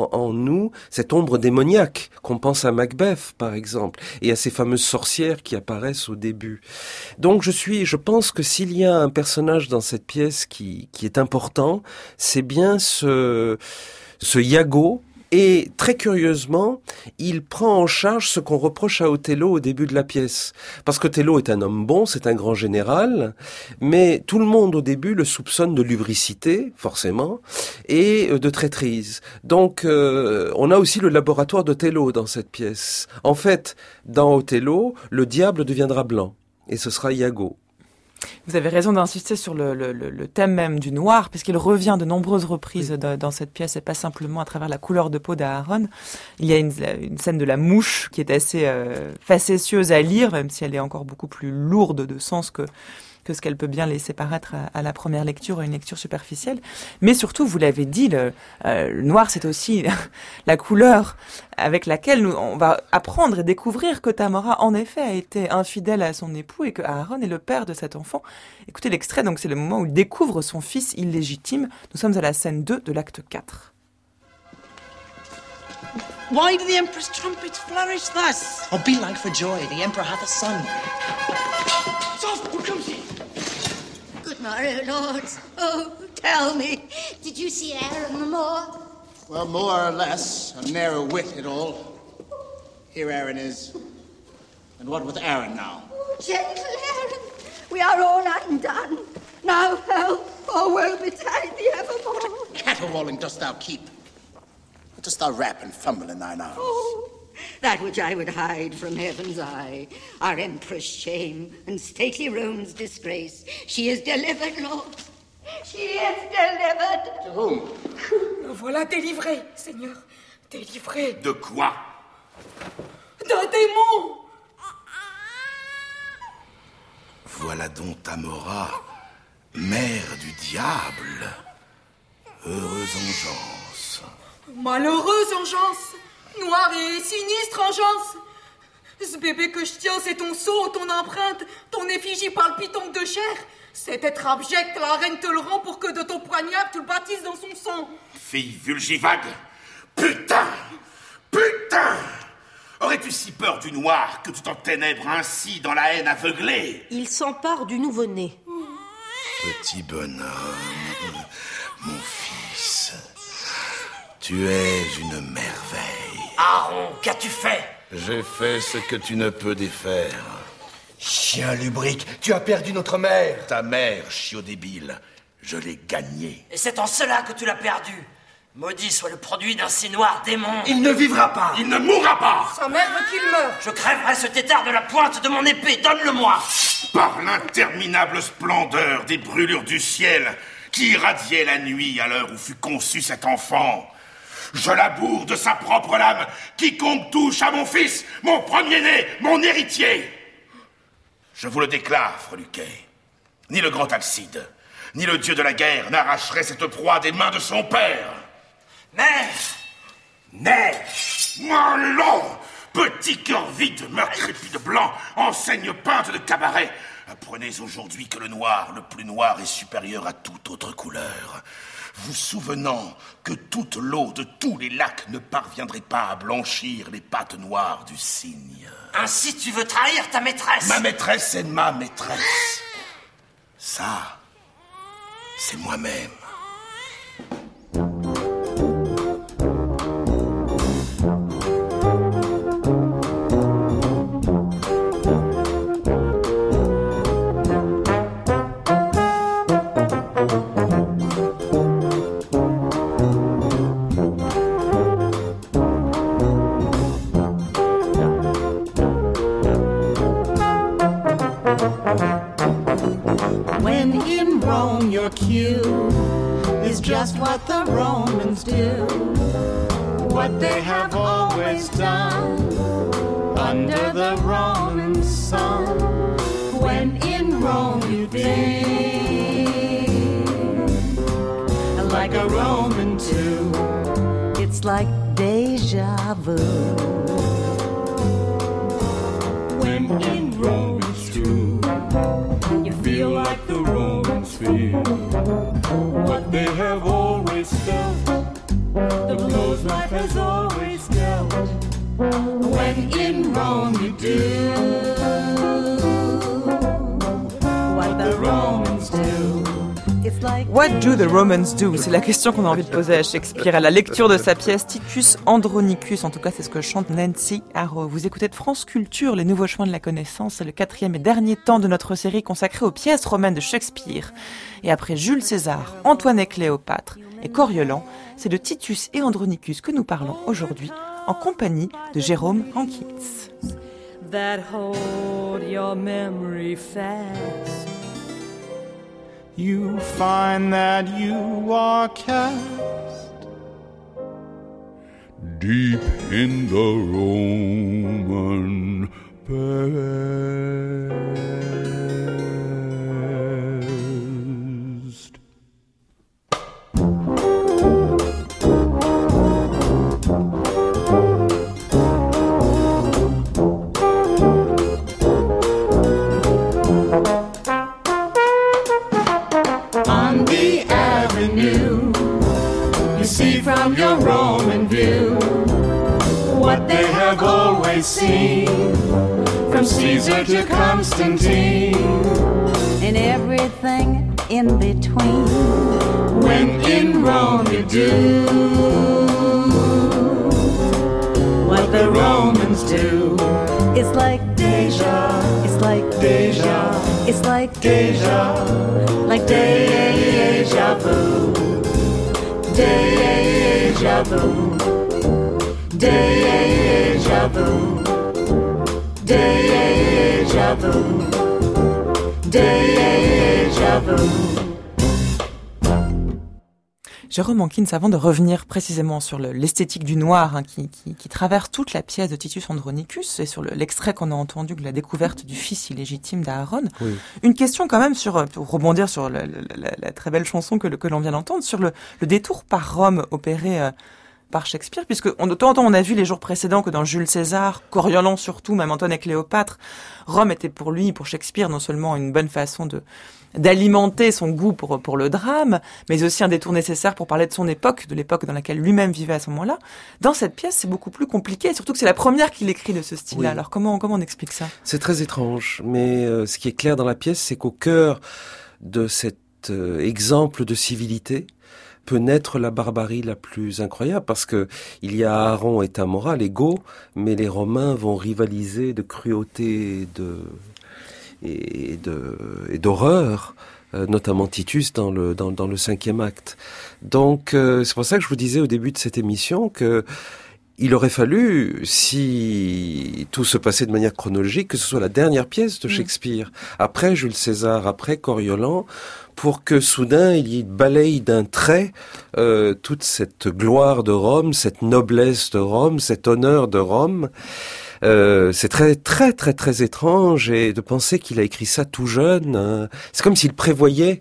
ombre démoniaque, qu'on pense à Macbeth, par exemple, et à ces fameuses sorcières qui apparaissent au début. Donc je pense que s'il y a un personnage dans cette pièce qui est important, c'est bien ce Iago. Et très curieusement, il prend en charge ce qu'on reproche à Othello au début de la pièce. Parce qu'Othello est un homme bon, c'est un grand général, mais tout le monde au début le soupçonne de lubricité, forcément, et de traîtrise. Donc on a aussi le laboratoire d'Othello dans cette pièce. En fait, dans Othello, le diable deviendra blanc, et ce sera Iago.
Vous avez raison d'insister sur le thème même du noir, puisqu'il revient de nombreuses reprises dans cette pièce, et pas simplement à travers la couleur de peau d'Aaron. Il y a une scène de la mouche qui est assez facétieuse à lire, même si elle est encore beaucoup plus lourde de sens que ce qu'elle peut bien laisser paraître à la première lecture, à une lecture superficielle. Mais surtout, vous l'avez dit, le noir, c'est aussi la couleur avec laquelle on va apprendre et découvrir que Tamora, en effet, a été infidèle à son époux et que Aaron est le père de cet enfant. Écoutez l'extrait, donc c'est le moment où il découvre son fils illégitime. Nous sommes à la scène 2 de l'acte 4.
Why do the Emperor's trumpets flourish thus?
Oh, be like for joy, the Emperor hath a son.
Soft, who comes he?
Good morrow, lords. Oh, tell me, did you see Aaron the Moor?
Well, more or less, a narrow wit at all.
Here Aaron is. And what with Aaron now?
Oh, gentle Aaron, we are all undone. Now help, or woe betide thee evermore.
Caterwauling dost thou keep? What dost thou rap and fumble in thine arms?
Oh, that which I would hide from heaven's eye, our empress' shame and stately Rome's disgrace. She is delivered, Lord. She is delivered.
To whom?
Me voilà délivré, Seigneur. Délivré.
De quoi?
D'un démon.
Voilà donc Tamora, mère du diable. Heureuse engeance.
Malheureuse engeance. Noire et sinistre engeance. Ce bébé que je tiens, c'est ton sceau, ton empreinte, ton effigie palpitante de chair. Cet être abject, la reine te le rend pour que de ton poignard tu le baptises dans son sang.
Fille vulgivague. Putain! Putain! Aurais-tu si peur du noir que tu t'enténèbres ainsi dans la haine aveuglée?
Il s'empare du nouveau-né.
Petit bonhomme, mon fils, tu es une merveille.
Aaron, qu'as-tu fait?
J'ai fait ce que tu ne peux défaire.
Chien lubrique, tu as perdu notre mère.
Ta mère, chiot débile, je l'ai gagnée.
Et c'est en cela que tu l'as perdu. Maudit soit le produit d'un si noir démon.
Il ne vivra pas. Il ne mourra pas.
Sa mère veut qu'il meure.
Je crèverai ce tétard de la pointe de mon épée. Donne-le-moi.
Par l'interminable splendeur des brûlures du ciel qui irradiait la nuit à l'heure où fut conçu cet enfant, je laboure de sa propre lame quiconque touche à mon fils, mon premier-né, mon héritier. Je vous le déclare, Freluquet, ni le grand Alcide, ni le dieu de la guerre n'arracherait cette proie des mains de son père. Mère! Allons! Petit cœur vide, meurtri de blanc, enseigne peinte de cabaret. Apprenez aujourd'hui que le noir, le plus noir, est supérieur à toute autre couleur. Vous souvenant que toute l'eau de tous les lacs ne parviendrait pas à blanchir les pattes noires du cygne.
Ainsi tu veux trahir ta maîtresse?
Ma maîtresse est ma maîtresse. Ça, c'est moi-même.
When in Rome your cue is just what the Romans do, what they have always done under the Roman sun. When in Rome you think like a Roman too,
It's like deja vu.
When in Rome it's true, you feel like the Romans feel. What they have always felt, the blows life has always dealt.
when in Rome you do what the Romans do.
It's like
What do the Romans do? C'est la question qu'on a envie de poser à Shakespeare à la lecture de sa pièce Titus Andronicus. En tout cas, c'est ce que chante Nancy Arrow. Vous écoutez de France Culture, les nouveaux chemins de la connaissance. C'est le 4e et dernier temps de notre série consacrée aux pièces romaines de Shakespeare. Et après Jules César, Antoine et Cléopâtre et Coriolan, c'est de Titus et Andronicus que nous parlons aujourd'hui en compagnie de Jérôme Hankins.
That hold your memory fast.
You find that you are cast deep in the Roman past.
On the avenue, you see from your Roman view what they have always seen, from Caesar to Constantine,
and everything in between.
When in Rome you do what the Romans Romans do.
It's like deja, it's like deja, it's like deja, like deja vu, deja vu, deja vu, deja vu, deja vu.
Jérôme Hankins, avant de revenir précisément sur l'esthétique du noir qui traverse toute la pièce de Titus Andronicus et sur l'extrait qu'on a entendu de la découverte du fils illégitime d'Aaron, oui. Une question quand même pour rebondir sur la très belle chanson que l'on vient d'entendre, sur le détour par Rome opéré par Shakespeare, puisque de temps en temps on a vu les jours précédents que dans Jules César, Coriolan surtout, même Antoine et Cléopâtre, Rome était pour Shakespeare, non seulement une bonne façon d'alimenter son goût pour le drame, mais aussi un détour nécessaire pour parler de son époque, de l'époque dans laquelle lui-même vivait à ce moment-là. Dans cette pièce, c'est beaucoup plus compliqué, surtout que c'est la première qu'il écrit de ce style-là. Oui. Alors comment on explique ça ?
C'est très étrange, mais ce qui est clair dans la pièce, c'est qu'au cœur de cet exemple de civilité peut naître la barbarie la plus incroyable, parce que il y a Aaron et Tamora, égaux, mais les Romains vont rivaliser de cruauté et d'horreur, notamment Titus dans le 5e acte. Donc c'est pour ça que je vous disais au début de cette émission que il aurait fallu, si tout se passait de manière chronologique, que ce soit la dernière pièce de Shakespeare, après Jules César, après Coriolan, pour que soudain il y balaye d'un trait toute cette gloire de Rome, cette noblesse de Rome, cet honneur de Rome. C'est très très très très étrange, et de penser qu'il a écrit ça tout jeune, c'est comme s'il prévoyait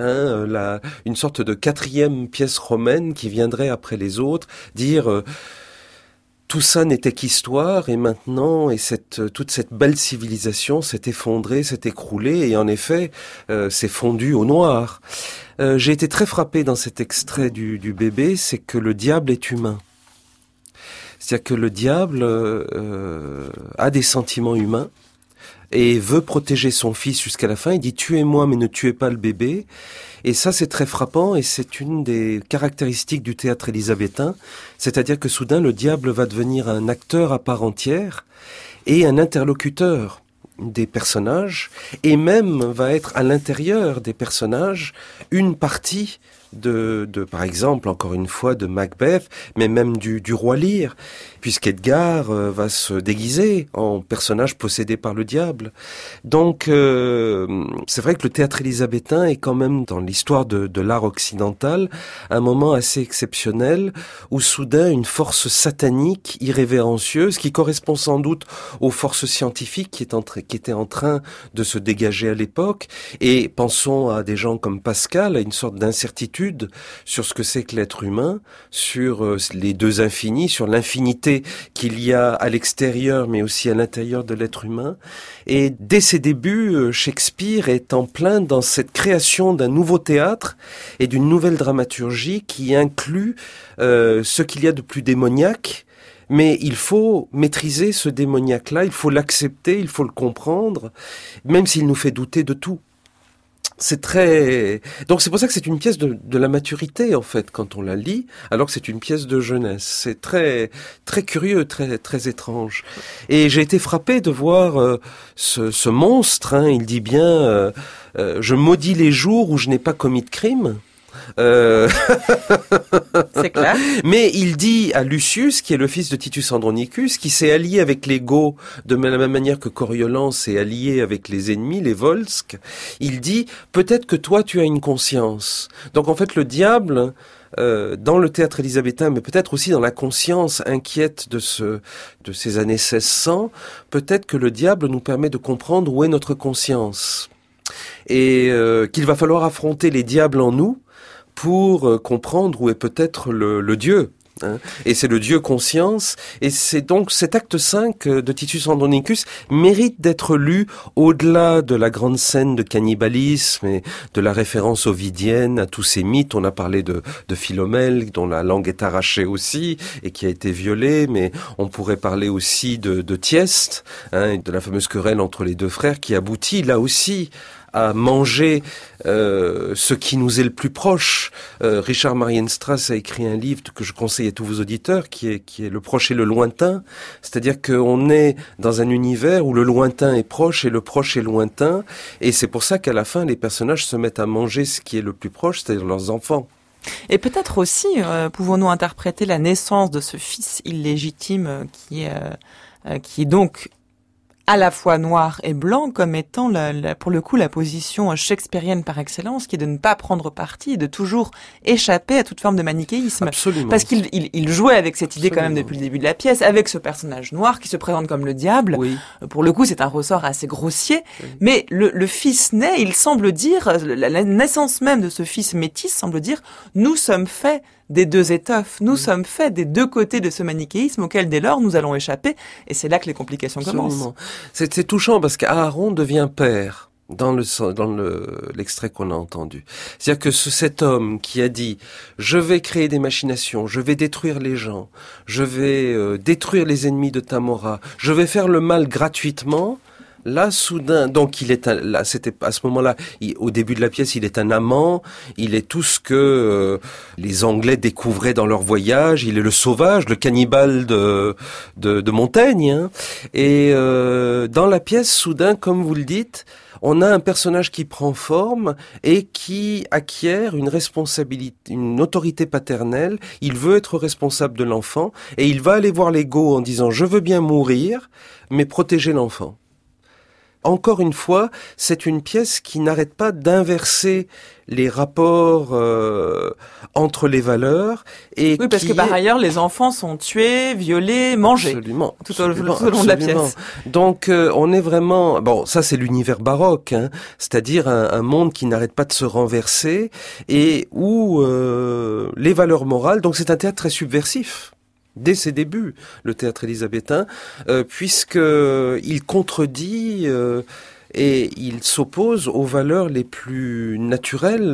une sorte de 4e pièce romaine qui viendrait après les autres, dire tout ça n'était qu'histoire, et maintenant, toute cette belle civilisation s'est effondrée, s'est écroulée, et en effet, s'est fondue au noir. J'ai été très frappé dans cet extrait du bébé, c'est que le diable est humain. C'est-à-dire que le diable a des sentiments humains et veut protéger son fils jusqu'à la fin. Il dit « Tuez-moi, mais ne tuez pas le bébé ». Et ça, c'est très frappant, et c'est une des caractéristiques du théâtre élisabétain, c'est-à-dire que soudain, le diable va devenir un acteur à part entière et un interlocuteur des personnages, et même va être à l'intérieur des personnages une partie par exemple, encore une fois, de Macbeth, mais même du roi Lear, puisqu'Edgar va se déguiser en personnage possédé par le diable. Donc, c'est vrai que le théâtre élisabétain est quand même, dans l'histoire de l'art occidental, un moment assez exceptionnel, où soudain une force satanique, irrévérencieuse, qui correspond sans doute aux forces scientifiques qui étaient en train de se dégager à l'époque, et pensons à des gens comme Pascal, à une sorte d'incertitude sur ce que c'est que l'être humain, sur les deux infinis, sur l'infinité qu'il y a à l'extérieur mais aussi à l'intérieur de l'être humain. Et dès ses débuts, Shakespeare est en plein dans cette création d'un nouveau théâtre et d'une nouvelle dramaturgie qui inclut ce qu'il y a de plus démoniaque. Mais il faut maîtriser ce démoniaque-là, il faut l'accepter, il faut le comprendre, même s'il nous fait douter de tout. Donc c'est pour ça que c'est une pièce de la maturité, en fait, quand on la lit, alors que c'est une pièce de jeunesse. C'est très très curieux, très très étrange. Et j'ai été frappé de voir ce monstre. Il dit bien je maudis les jours où je n'ai pas commis de crime.
C'est clair.
Mais il dit à Lucius, qui est le fils de Titus Andronicus, qui s'est allié avec les Goths de la même manière que Coriolan s'est allié avec les ennemis, les Volsques, il dit « Peut-être que toi tu as une conscience ». Donc en fait le diable, dans le théâtre élisabétain, mais peut-être aussi dans la conscience inquiète de ces années 1600, peut-être que le diable nous permet de comprendre où est notre conscience. Et qu'il va falloir affronter les diables en nous pour comprendre où est peut-être le Dieu. Et c'est le Dieu conscience, et c'est donc cet acte 5 de Titus Andronicus mérite d'être lu au-delà de la grande scène de cannibalisme et de la référence ovidienne à tous ces mythes. On a parlé de Philomèle, dont la langue est arrachée aussi et qui a été violée, mais on pourrait parler aussi de Thyeste, de la fameuse querelle entre les deux frères qui aboutit là aussi à manger ce qui nous est le plus proche. Richard Marienstrass a écrit un livre que je conseille à tous vos auditeurs, qui est Le proche et le lointain. C'est-à-dire qu'on est dans un univers où le lointain est proche et le proche est lointain. Et c'est pour ça qu'à la fin, les personnages se mettent à manger ce qui est le plus proche, c'est-à-dire leurs enfants.
Et peut-être aussi, pouvons-nous interpréter la naissance de ce fils illégitime qui est donc à la fois noir et blanc comme étant pour le coup la position shakespearienne par excellence, qui est de ne pas prendre parti et de toujours échapper à toute forme de manichéisme.
Absolument.
Parce qu'il jouait avec cette idée quand même depuis le début de la pièce, avec ce personnage noir qui se présente comme le diable.
Oui.
Pour le coup, c'est un ressort assez grossier. Oui. Mais le fils né, il semble dire, la naissance même de ce fils métis semble dire, nous sommes faits des deux étoffes. Nous sommes faits des deux côtés de ce manichéisme auquel, dès lors, nous allons échapper. Et c'est là que les complications commencent.
C'est touchant parce qu'Aaron devient père dans l'extrait qu'on a entendu. C'est-à-dire que cet homme qui a dit « Je vais créer des machinations, je vais détruire les gens, je vais détruire les ennemis de Tamora, je vais faire le mal gratuitement », là, soudain, donc c'était à ce moment-là, au début de la pièce, il est un amant, il est tout ce que les Anglais découvraient dans leur voyage, il est le sauvage, le cannibale de Montaigne, hein. Et dans la pièce, soudain, comme vous le dites, on a un personnage qui prend forme et qui acquiert une responsabilité, une autorité paternelle. Il veut être responsable de l'enfant et il va aller voir l'ego en disant « Je veux bien mourir, mais protéger l'enfant ». Encore une fois, c'est une pièce qui n'arrête pas d'inverser les rapports entre les valeurs. Et
oui, parce que par ailleurs, les enfants sont tués, violés, mangés.
Absolument.
Tout au long de la pièce.
Donc, on est vraiment... Bon, ça, c'est l'univers baroque, hein, c'est-à-dire un monde qui n'arrête pas de se renverser et où les valeurs morales... Donc, c'est un théâtre très subversif. Dès ses débuts, le théâtre élisabétain, puisqu'il contredit et il s'oppose aux valeurs les plus naturelles,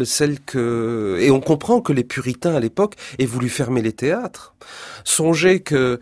et on comprend que les puritains à l'époque aient voulu fermer les théâtres. Songez que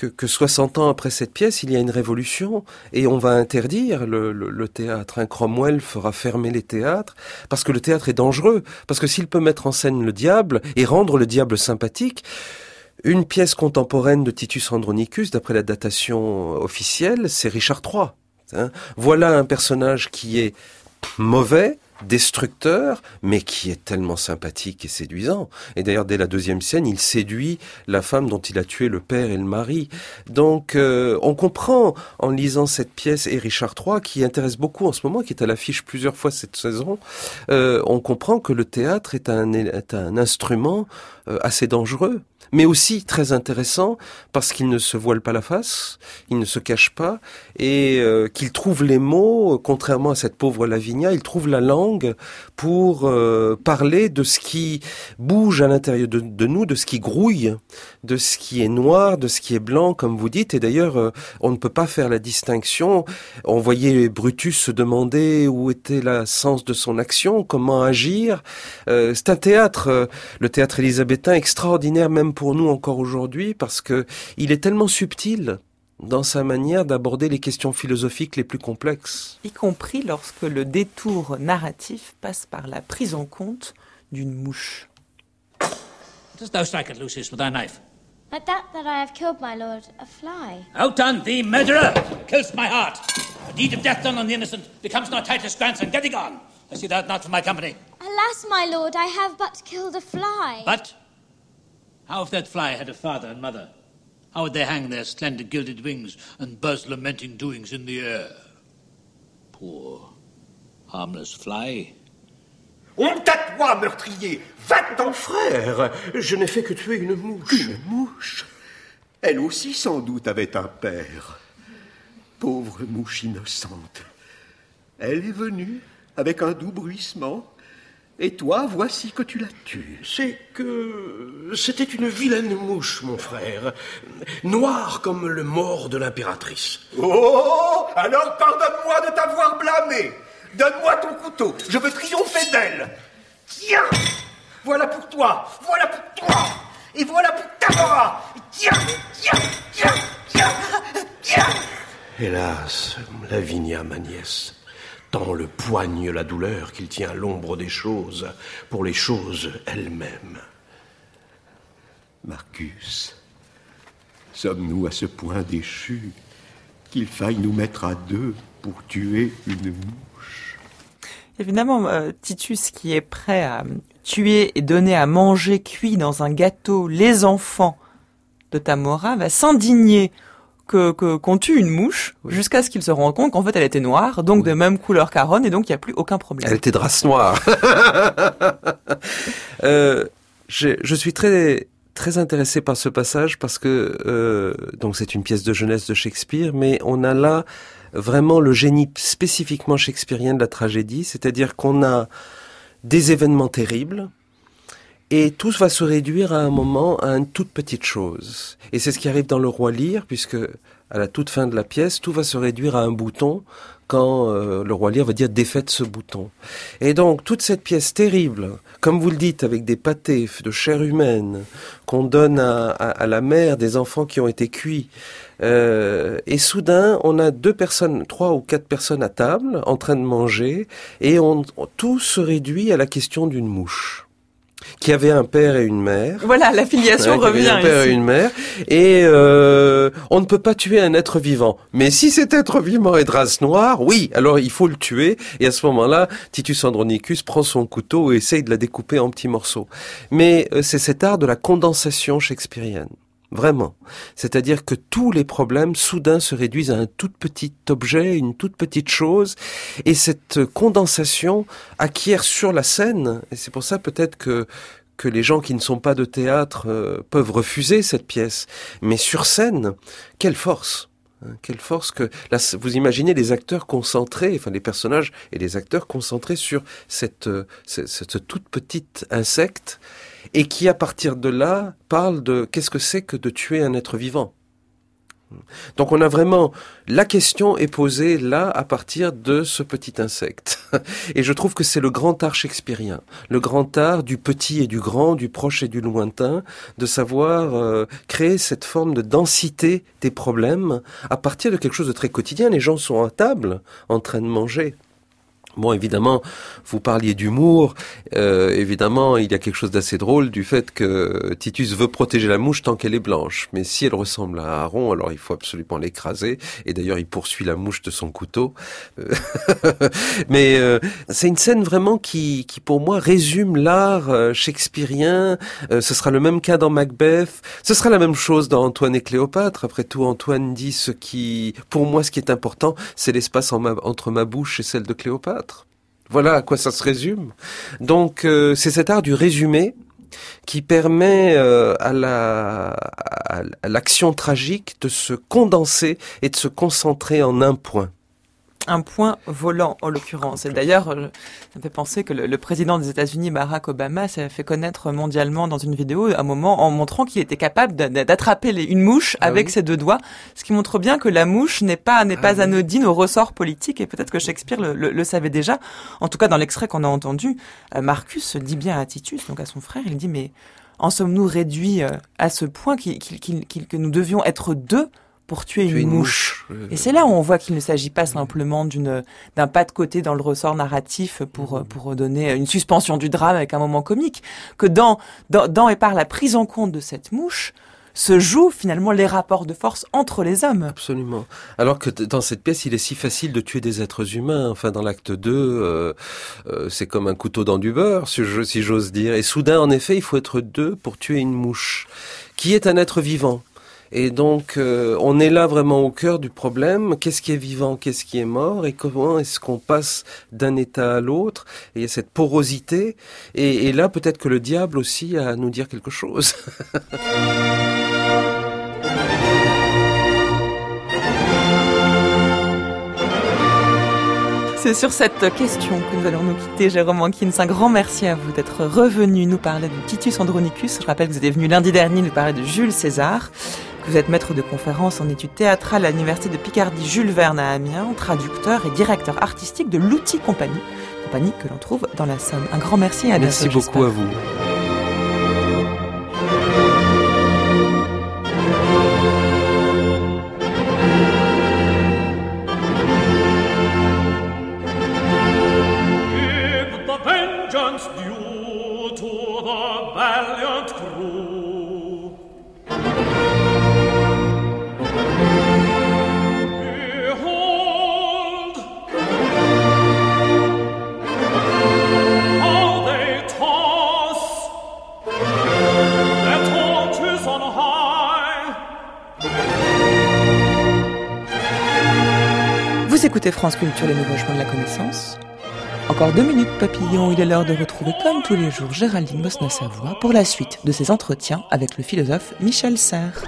60 ans après cette pièce, il y a une révolution et on va interdire le théâtre. Cromwell fera fermer les théâtres parce que le théâtre est dangereux, parce que s'il peut mettre en scène le diable et rendre le diable sympathique. Une pièce contemporaine de Titus Andronicus, d'après la datation officielle, c'est Richard III. Hein. Voilà un personnage qui est mauvais, destructeur, mais qui est tellement sympathique et séduisant. Et d'ailleurs, dès la deuxième scène, il séduit la femme dont il a tué le père et le mari. Donc, on comprend, en lisant cette pièce, et Richard III, qui intéresse beaucoup en ce moment, qui est à l'affiche plusieurs fois cette saison, on comprend que le théâtre est un instrument assez dangereux, mais aussi très intéressant parce qu'il ne se voile pas la face, il ne se cache pas, et qu'il trouve les mots, contrairement à cette pauvre Lavinia, il trouve la langue pour parler de ce qui bouge à l'intérieur de nous, de ce qui grouille, de ce qui est noir, de ce qui est blanc, comme vous dites. Et d'ailleurs, on ne peut pas faire la distinction. On voyait Brutus se demander où était le sens de son action, comment agir. C'est un théâtre, le théâtre élisabétain, extraordinaire même pour nous encore aujourd'hui, parce que il est tellement subtil dans sa manière d'aborder les questions philosophiques les plus complexes.
Y compris lorsque le détour narratif passe par la prise en compte d'une mouche.
Dost thou strike at Lucius with thy knife?
At that I have killed, my lord, a fly.
Outdone thee, murderer! Kill'st my heart. A deed of death done on the innocent becomes no Titus' grandson. Get thee gone! I see thou art not for my company.
Alas, my lord, I have but killed a fly.
But how if that fly had a father and mother? How would they hang their slender gilded wings and buzz lamenting doings in the air? Poor, harmless fly.
Honte à toi, meurtrier! Va-t'en!
Frère, je n'ai fait que tuer une mouche.
Une mouche? Elle aussi, sans doute, avait un père. Pauvre mouche innocente. Elle est venue avec un doux bruissement, et toi, voici que tu la tues.
C'est que c'était une vilaine mouche, mon frère, noire comme le mors de l'impératrice.
Oh! Alors pardonne-moi de t'avoir blâmé. Donne-moi ton couteau, je veux triompher d'elle. Tiens! Voilà pour toi, voilà pour toi, et voilà pour Tamora. Tiens, tiens, tiens, tiens, tiens.
Hélas, Lavinia, ma nièce, tant le poigne la douleur qu'il tient l'ombre des choses pour les choses elles-mêmes.
Marcus, sommes-nous à ce point déchus qu'il faille nous mettre à deux pour tuer une mouche?
Évidemment, Titus, qui est prêt à tuer et donner à manger cuit dans un gâteau les enfants de Tamora, va s'indigner qu'on tue une mouche, jusqu'à ce qu'il se rende compte qu'en fait elle était noire, donc de même couleur qu'Aaron, et donc il n'y a plus aucun problème.
Elle était de race noire. Je suis très intéressé par ce passage parce que donc c'est une pièce de jeunesse de Shakespeare, mais on a là vraiment le génie spécifiquement shakespearien de la tragédie, c'est-à-dire qu'on a des événements terribles et tout va se réduire à un moment à une toute petite chose. Et c'est ce qui arrive dans Le Roi Lear, puisque à la toute fin de la pièce, tout va se réduire à un bouton quand le Roi Lear va dire « défaites ce bouton ». Et donc, toute cette pièce terrible, comme vous le dites, avec des pâtés de chair humaine, qu'on donne à la mère des enfants qui ont été cuits, et soudain, on a 3 ou 4 personnes à table, en train de manger, et tout se réduit à la question d'une mouche, qui avait un père et une mère.
Voilà, la filiation revient
un père
ici.
Et une mère. Et on ne peut pas tuer un être vivant. Mais si cet être vivant est de race noire, oui, alors il faut le tuer. Et à ce moment-là, Titus Andronicus prend son couteau et essaye de la découper en petits morceaux. Mais c'est cet art de la condensation shakespearienne. Vraiment. C'est-à-dire que tous les problèmes, soudain, se réduisent à un tout petit objet, une toute petite chose. Et cette condensation acquiert sur la scène, et c'est pour ça peut-être que les gens qui ne sont pas de théâtre peuvent refuser cette pièce. Mais sur scène, quelle force! Quelle force que... Là, vous imaginez les acteurs concentrés, enfin les personnages et les acteurs concentrés sur cette toute petite insecte, et qui, à partir de là, parle de qu'est-ce que c'est que de tuer un être vivant. Donc on a vraiment... La question est posée là, à partir de ce petit insecte. Et je trouve que c'est le grand art shakespearien. Le grand art du petit et du grand, du proche et du lointain, de savoir créer cette forme de densité des problèmes à partir de quelque chose de très quotidien. Les gens sont à table, en train de manger. Bon, évidemment, vous parliez d'humour. Évidemment, il y a quelque chose d'assez drôle du fait que Titus veut protéger la mouche tant qu'elle est blanche. Mais si elle ressemble à Aaron, alors il faut absolument l'écraser. Et d'ailleurs, il poursuit la mouche de son couteau. Mais c'est une scène vraiment qui pour moi, résume l'art shakespearien. Ce sera le même cas dans Macbeth. Ce sera la même chose dans Antoine et Cléopâtre. Après tout, Antoine dit pour moi, ce qui est important, c'est l'espace entre ma bouche et celle de Cléopâtre. Voilà à quoi ça se résume. Donc c'est cet art du résumé qui permet à l'action tragique de se condenser et de se concentrer en un point.
Un point volant, en l'occurrence. Et d'ailleurs, ça me fait penser que le président des États-Unis, Barack Obama, s'est fait connaître mondialement dans une vidéo, à un moment, en montrant qu'il était capable d'attraper une mouche avec ses 2 doigts, ce qui montre bien que la mouche n'est pas anodine au ressort politique, et peut-être que Shakespeare le savait déjà. En tout cas, dans l'extrait qu'on a entendu, Marcus dit bien à Titus, donc à son frère, il dit, mais en sommes-nous réduits à ce point que nous devions être 2 pour tuer une mouche. Et c'est là où on voit qu'il ne s'agit pas simplement d'un pas de côté dans le ressort narratif pour donner une suspension du drame avec un moment comique, que dans et par la prise en compte de cette mouche se jouent finalement les rapports de force entre les hommes.
Absolument. Alors que dans cette pièce, il est si facile de tuer des êtres humains. Enfin, dans l'acte 2, c'est comme un couteau dans du beurre, si j'ose dire. Et soudain, en effet, il faut être 2 pour tuer une mouche, qui est un être vivant. Et donc, on est là vraiment au cœur du problème. Qu'est-ce qui est vivant, qu'est-ce qui est mort, et comment est-ce qu'on passe d'un état à l'autre? Et il y a cette porosité. Et là, peut-être que le diable aussi a à nous dire quelque chose.
C'est sur cette question que nous allons nous quitter, Jérôme Hankins. Un grand merci à vous d'être revenu nous parler de Titus Andronicus. Je rappelle que vous êtes venu lundi dernier nous parler de Jules César, que vous êtes maître de conférences en études théâtrales à l'université de Picardie Jules Verne à Amiens, traducteur et directeur artistique de l'Outil Compagnie que l'on trouve dans la Somme. Un grand merci et à bientôt.
Merci beaucoup à vous.
Vous écoutez France Culture, les nouveaux chemins de la connaissance. Encore 2 minutes, papillon, il est l'heure de retrouver comme tous les jours Géraldine Bosna-Savoie pour la suite de ses entretiens avec le philosophe Michel Serres.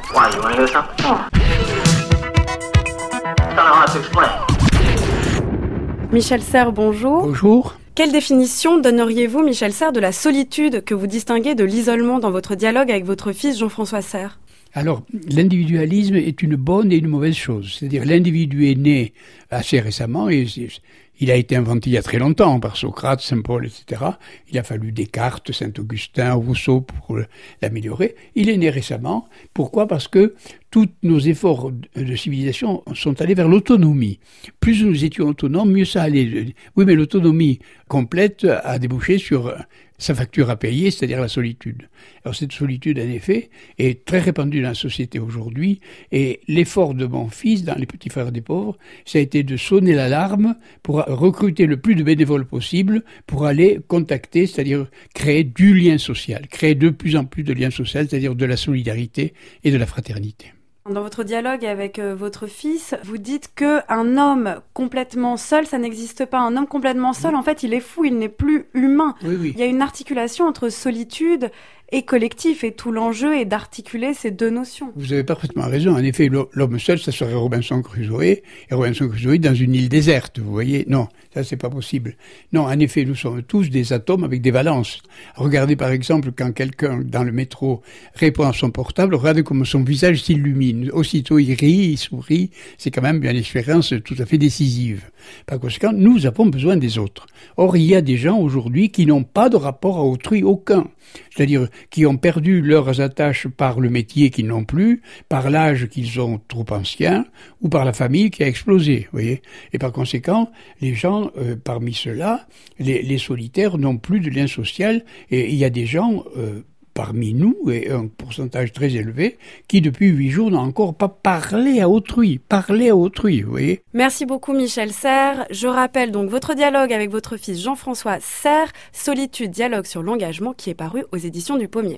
Michel Serres, bonjour.
Bonjour.
Quelle définition donneriez-vous, Michel Serres, de la solitude que vous distinguez de l'isolement dans votre dialogue avec votre fils Jean-François Serres ?
Alors, l'individualisme est une bonne et une mauvaise chose. C'est-à-dire, l'individu est né assez récemment et il a été inventé il y a très longtemps par Socrate, Saint Paul, etc. Il a fallu Descartes, Saint-Augustin, Rousseau pour l'améliorer. Il est né récemment. Pourquoi ? Parce que tous nos efforts de civilisation sont allés vers l'autonomie. Plus nous étions autonomes, mieux ça allait. Oui, mais l'autonomie complète a débouché sur sa facture à payer, c'est-à-dire la solitude. Alors cette solitude, en effet, est très répandue dans la société aujourd'hui, et l'effort de mon fils, dans Les Petits Frères des Pauvres, ça a été de sonner l'alarme pour recruter le plus de bénévoles possible, pour aller contacter, c'est-à-dire créer du lien social, créer de plus en plus de liens sociaux, c'est-à-dire de la solidarité et de la fraternité.
Dans votre dialogue avec votre fils, vous dites qu'un homme complètement seul, ça n'existe pas. Un homme complètement seul, en fait, il est fou, il n'est plus humain.
Oui.
Il y a une articulation entre solitude et collectif, et tout l'enjeu est d'articuler ces deux notions.
Vous avez parfaitement raison. En effet, l'homme seul, ça serait Robinson Crusoe, et Robinson Crusoe dans une île déserte, vous voyez. Non, ça c'est pas possible. Non, en effet, nous sommes tous des atomes avec des valences. Regardez par exemple quand quelqu'un dans le métro répond à son portable, regardez comment son visage s'illumine. Aussitôt il rit, il sourit, c'est quand même une expérience tout à fait décisive. Par conséquent, nous avons besoin des autres. Or, il y a des gens aujourd'hui qui n'ont pas de rapport à autrui aucun. C'est-à-dire qui ont perdu leurs attaches par le métier qu'ils n'ont plus, par l'âge qu'ils ont trop ancien, ou par la famille qui a explosé, vous voyez. Et par conséquent, les gens, parmi ceux-là, les solitaires n'ont plus de lien social, et il y a des gens parmi nous, et un pourcentage très élevé, qui depuis 8 jours n'ont encore pas parlé à autrui, vous voyez.
Merci beaucoup Michel Serres. Je rappelle donc votre dialogue avec votre fils Jean-François Serres, Solitude, dialogue sur l'engagement, qui est paru aux éditions du Pommier.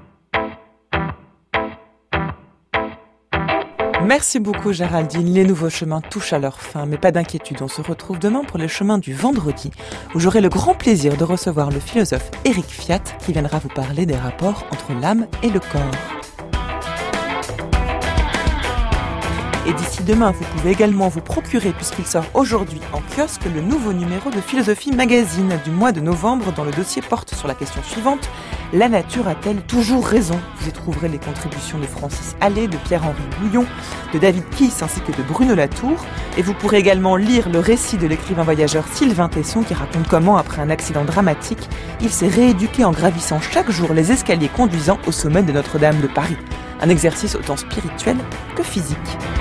Merci beaucoup Géraldine, les nouveaux chemins touchent à leur fin, mais pas d'inquiétude, on se retrouve demain pour les chemins du vendredi, où j'aurai le grand plaisir de recevoir le philosophe Éric Fiat, qui viendra vous parler des rapports entre l'âme et le corps. Et d'ici demain, vous pouvez également vous procurer, puisqu'il sort aujourd'hui en kiosque, le nouveau numéro de Philosophie Magazine du mois de novembre, dont le dossier porte sur la question suivante: la nature a-t-elle toujours raison ? Vous y trouverez les contributions de Francis Allais, de Pierre-Henri Bouillon, de David Kiss ainsi que de Bruno Latour. Et vous pourrez également lire le récit de l'écrivain voyageur Sylvain Tesson, qui raconte comment, après un accident dramatique, il s'est rééduqué en gravissant chaque jour les escaliers conduisant au sommet de Notre-Dame de Paris. Un exercice autant spirituel que physique.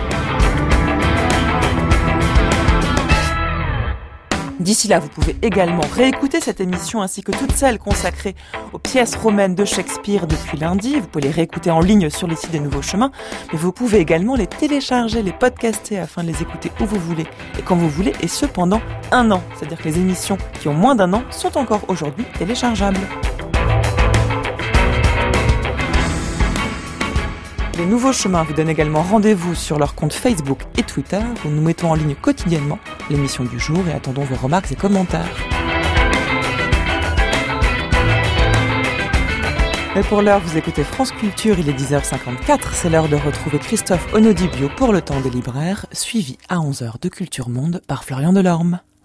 D'ici là, vous pouvez également réécouter cette émission ainsi que toutes celles consacrées aux pièces romaines de Shakespeare depuis lundi. Vous pouvez les réécouter en ligne sur les sites des Nouveaux Chemins, mais vous pouvez également les télécharger, les podcaster afin de les écouter où vous voulez et quand vous voulez, et ce pendant 1 an. C'est-à-dire que les émissions qui ont moins d'1 an sont encore aujourd'hui téléchargeables. Les Nouveaux Chemins vous donnent également rendez-vous sur leur compte Facebook et Twitter, où nous mettons en ligne quotidiennement l'émission du jour et attendons vos remarques et commentaires. Mais pour l'heure, vous écoutez France Culture, il est 10h54, c'est l'heure de retrouver Christophe Onodibio pour le temps des libraires, suivi à 11h de Culture Monde par Florian Delorme.